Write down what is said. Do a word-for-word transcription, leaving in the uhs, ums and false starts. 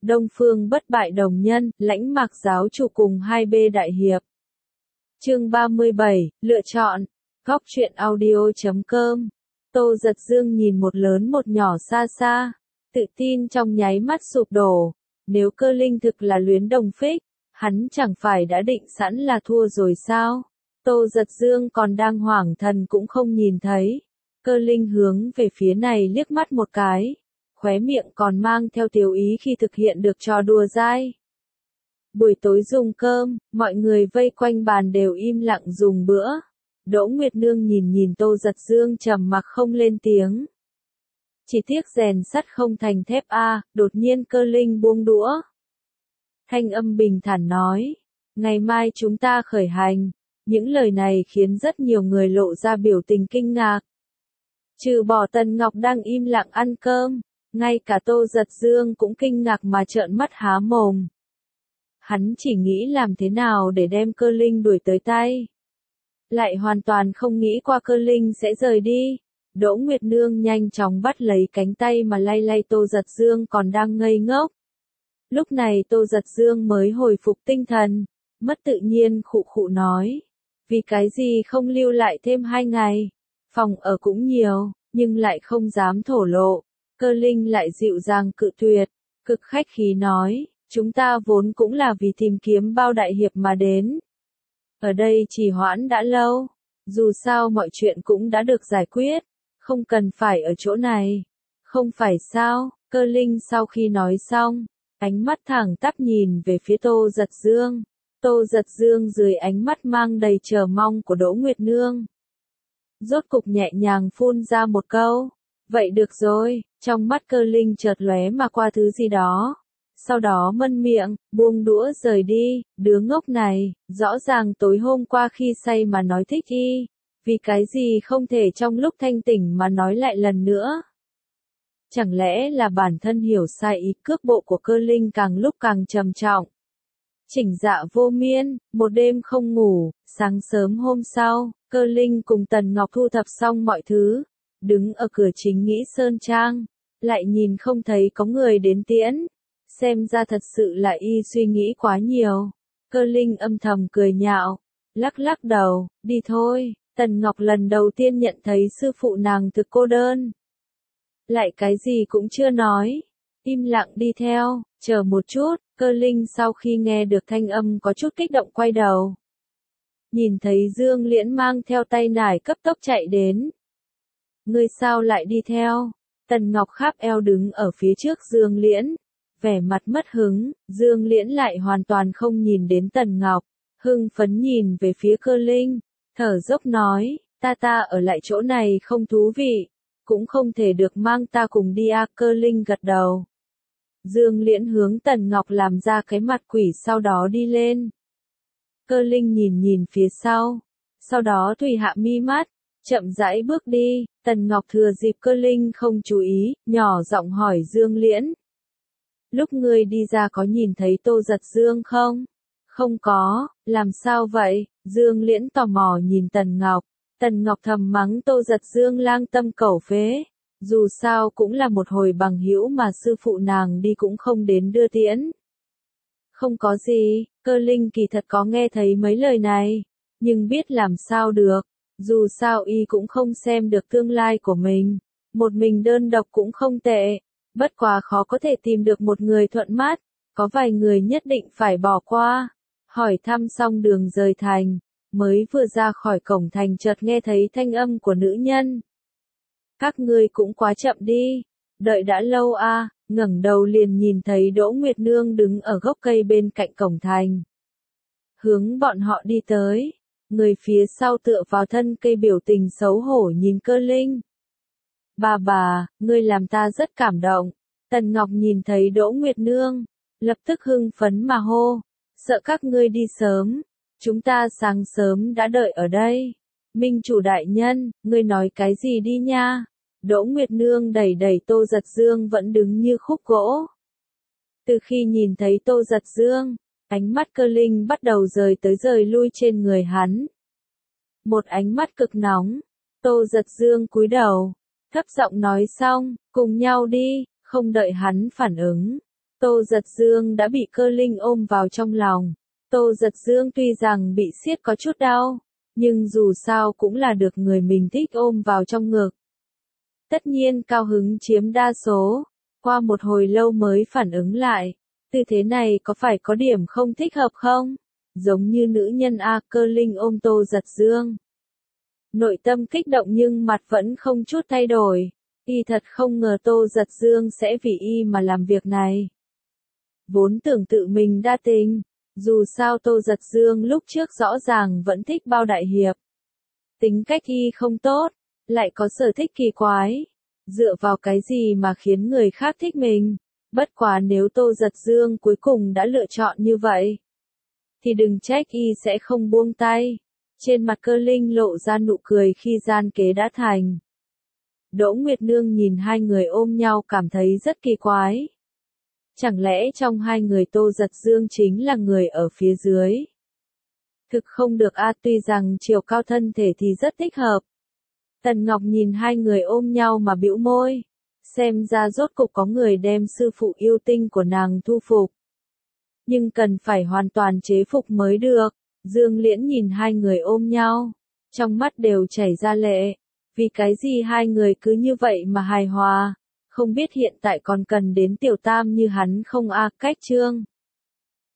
Đông Phương bất bại đồng nhân, lãnh mạc giáo chủ cùng hai B đại hiệp. Chương ba mươi bảy, lựa chọn. Góc truyện audio chấm com. Tô Giật Dương nhìn một lớn một nhỏ xa xa, tự tin trong nháy mắt sụp đổ. Nếu Cơ Linh thực là Luyến Đồng Phích, hắn chẳng phải đã định sẵn là thua rồi sao? Tô Giật Dương còn đang hoảng thần cũng không nhìn thấy. Cơ Linh hướng về phía này liếc mắt một cái, khóe miệng còn mang theo tiểu ý khi thực hiện được trò đùa dai. Buổi tối dùng cơm, mọi người vây quanh bàn đều im lặng dùng bữa. Đỗ Nguyệt Nương nhìn nhìn Tô Giật Dương trầm mặc không lên tiếng. Chỉ tiếc rèn sắt không thành thép a, đột nhiên Cơ Linh buông đũa. Thanh âm bình thản nói, ngày mai chúng ta khởi hành. Những lời này khiến rất nhiều người lộ ra biểu tình kinh ngạc. Trừ bỏ Tần Ngọc đang im lặng ăn cơm, ngay cả Tô Giật Dương cũng kinh ngạc mà trợn mắt há mồm. Hắn chỉ nghĩ làm thế nào để đem Cơ Linh đuổi tới tay. Lại hoàn toàn không nghĩ qua Cơ Linh sẽ rời đi. Đỗ Nguyệt Nương nhanh chóng bắt lấy cánh tay mà lay lay Tô Giật Dương còn đang ngây ngốc. Lúc này Tô Giật Dương mới hồi phục tinh thần, mất tự nhiên khụ khụ nói. Vì cái gì không lưu lại thêm hai ngày? Phòng ở cũng nhiều, nhưng lại không dám thổ lộ. Cơ Linh lại dịu dàng cự tuyệt, cực khách khí nói, chúng ta vốn cũng là vì tìm kiếm bao đại hiệp mà đến. Ở đây trì hoãn đã lâu, dù sao mọi chuyện cũng đã được giải quyết, không cần phải ở chỗ này. Không phải sao? Cơ Linh sau khi nói xong, ánh mắt thẳng tắp nhìn về phía Tô Giật Dương. Tô Giật Dương dưới ánh mắt mang đầy chờ mong của Đỗ Nguyệt Nương. Rốt cục nhẹ nhàng phun ra một câu, vậy được rồi, trong mắt Cơ Linh chợt lóe mà qua thứ gì đó. Sau đó mân miệng, buông đũa rời đi, đứa ngốc này, rõ ràng tối hôm qua khi say mà nói thích y, vì cái gì không thể trong lúc thanh tỉnh mà nói lại lần nữa. Chẳng lẽ là bản thân hiểu sai ý, cước bộ của Cơ Linh càng lúc càng trầm trọng. Chỉnh dạ vô miên, một đêm không ngủ, sáng sớm hôm sau, Cơ Linh cùng Tần Ngọc thu thập xong mọi thứ, đứng ở cửa chính Nghĩ Sơn Trang, lại nhìn không thấy có người đến tiễn, xem ra thật sự là y suy nghĩ quá nhiều. Cơ Linh âm thầm cười nhạo, lắc lắc đầu, đi thôi. Tần Ngọc lần đầu tiên nhận thấy sư phụ nàng thực cô đơn. Lại cái gì cũng chưa nói, im lặng đi theo, chờ một chút. Cơ Linh sau khi nghe được thanh âm có chút kích động quay đầu. Nhìn thấy Dương Liễn mang theo tay nải cấp tốc chạy đến. Ngươi sao lại đi theo? Tần Ngọc kháp eo đứng ở phía trước Dương Liễn, vẻ mặt mất hứng. Dương Liễn lại hoàn toàn không nhìn đến Tần Ngọc, hưng phấn nhìn về phía Cơ Linh, thở dốc nói, ta ta ở lại chỗ này không thú vị, cũng không thể được mang ta cùng đi à. Cơ Linh gật đầu. Dương Liễn hướng Tần Ngọc làm ra cái mặt quỷ sau đó đi lên. Cơ Linh nhìn nhìn phía sau, sau đó thủy hạ mi mắt, chậm rãi bước đi. Tần Ngọc thừa dịp Cơ Linh không chú ý, nhỏ giọng hỏi Dương Liễn. Lúc ngươi đi ra có nhìn thấy Tô Giật Dương không? Không có, làm sao vậy? Dương Liễn tò mò nhìn Tần Ngọc. Tần Ngọc thầm mắng Tô Giật Dương lang tâm cẩu phế. Dù sao cũng là một hồi bằng hữu mà sư phụ nàng đi cũng không đến đưa tiễn. Không có gì, Cơ Linh kỳ thật có nghe thấy mấy lời này, nhưng biết làm sao được, dù sao y cũng không xem được tương lai của mình, một mình đơn độc cũng không tệ, bất quá khó có thể tìm được một người thuận mắt, có vài người nhất định phải bỏ qua. Hỏi thăm xong đường rời thành, mới vừa ra khỏi cổng thành chợt nghe thấy thanh âm của nữ nhân. Các ngươi cũng quá chậm đi, đợi đã lâu a. Ngẩng đầu liền nhìn thấy Đỗ Nguyệt Nương đứng ở gốc cây bên cạnh cổng thành. Hướng bọn họ đi tới, người phía sau tựa vào thân cây biểu tình xấu hổ nhìn Cơ Linh. Bà bà, ngươi làm ta rất cảm động. Tần Ngọc nhìn thấy Đỗ Nguyệt Nương, lập tức hưng phấn mà hô, sợ các ngươi đi sớm, chúng ta sáng sớm đã đợi ở đây. Minh chủ đại nhân, ngươi nói cái gì đi nha? Đỗ Nguyệt Nương đẩy đẩy Tô Giật Dương vẫn đứng như khúc gỗ. Từ khi nhìn thấy Tô Giật Dương, ánh mắt Cơ Linh bắt đầu rời tới rời lui trên người hắn. Một ánh mắt cực nóng. Tô Giật Dương cúi đầu, thấp giọng nói xong, cùng nhau đi. Không đợi hắn phản ứng, Tô Giật Dương đã bị Cơ Linh ôm vào trong lòng. Tô Giật Dương tuy rằng bị siết có chút đau, nhưng dù sao cũng là được người mình thích ôm vào trong ngực. Tất nhiên cao hứng chiếm đa số, qua một hồi lâu mới phản ứng lại, tư thế này có phải có điểm không thích hợp không? Giống như nữ nhân A. Cơ Linh ôm Tô Giật Dương. Nội tâm kích động nhưng mặt vẫn không chút thay đổi, y thật không ngờ Tô Giật Dương sẽ vì y mà làm việc này. Vốn tưởng tự mình đa tình, dù sao Tô Giật Dương lúc trước rõ ràng vẫn thích Bao Đại Hiệp. Tính cách y không tốt, lại có sở thích kỳ quái. Dựa vào cái gì mà khiến người khác thích mình? Bất quá nếu Tô Giật Dương cuối cùng đã lựa chọn như vậy, thì đừng trách y sẽ không buông tay. Trên mặt Cơ Linh lộ ra nụ cười khi gian kế đã thành. Đỗ Nguyệt Nương nhìn hai người ôm nhau cảm thấy rất kỳ quái. Chẳng lẽ trong hai người Tô Giật Dương chính là người ở phía dưới? Thực không được a, tuy rằng chiều cao thân thể thì rất thích hợp. Tần Ngọc nhìn hai người ôm nhau mà bĩu môi. Xem ra rốt cục có người đem sư phụ yêu tinh của nàng thu phục. Nhưng cần phải hoàn toàn chế phục mới được. Dương Liễn nhìn hai người ôm nhau, trong mắt đều chảy ra lệ. Vì cái gì hai người cứ như vậy mà hài hòa? Không biết hiện tại còn cần đến tiểu tam như hắn không a? Cách chương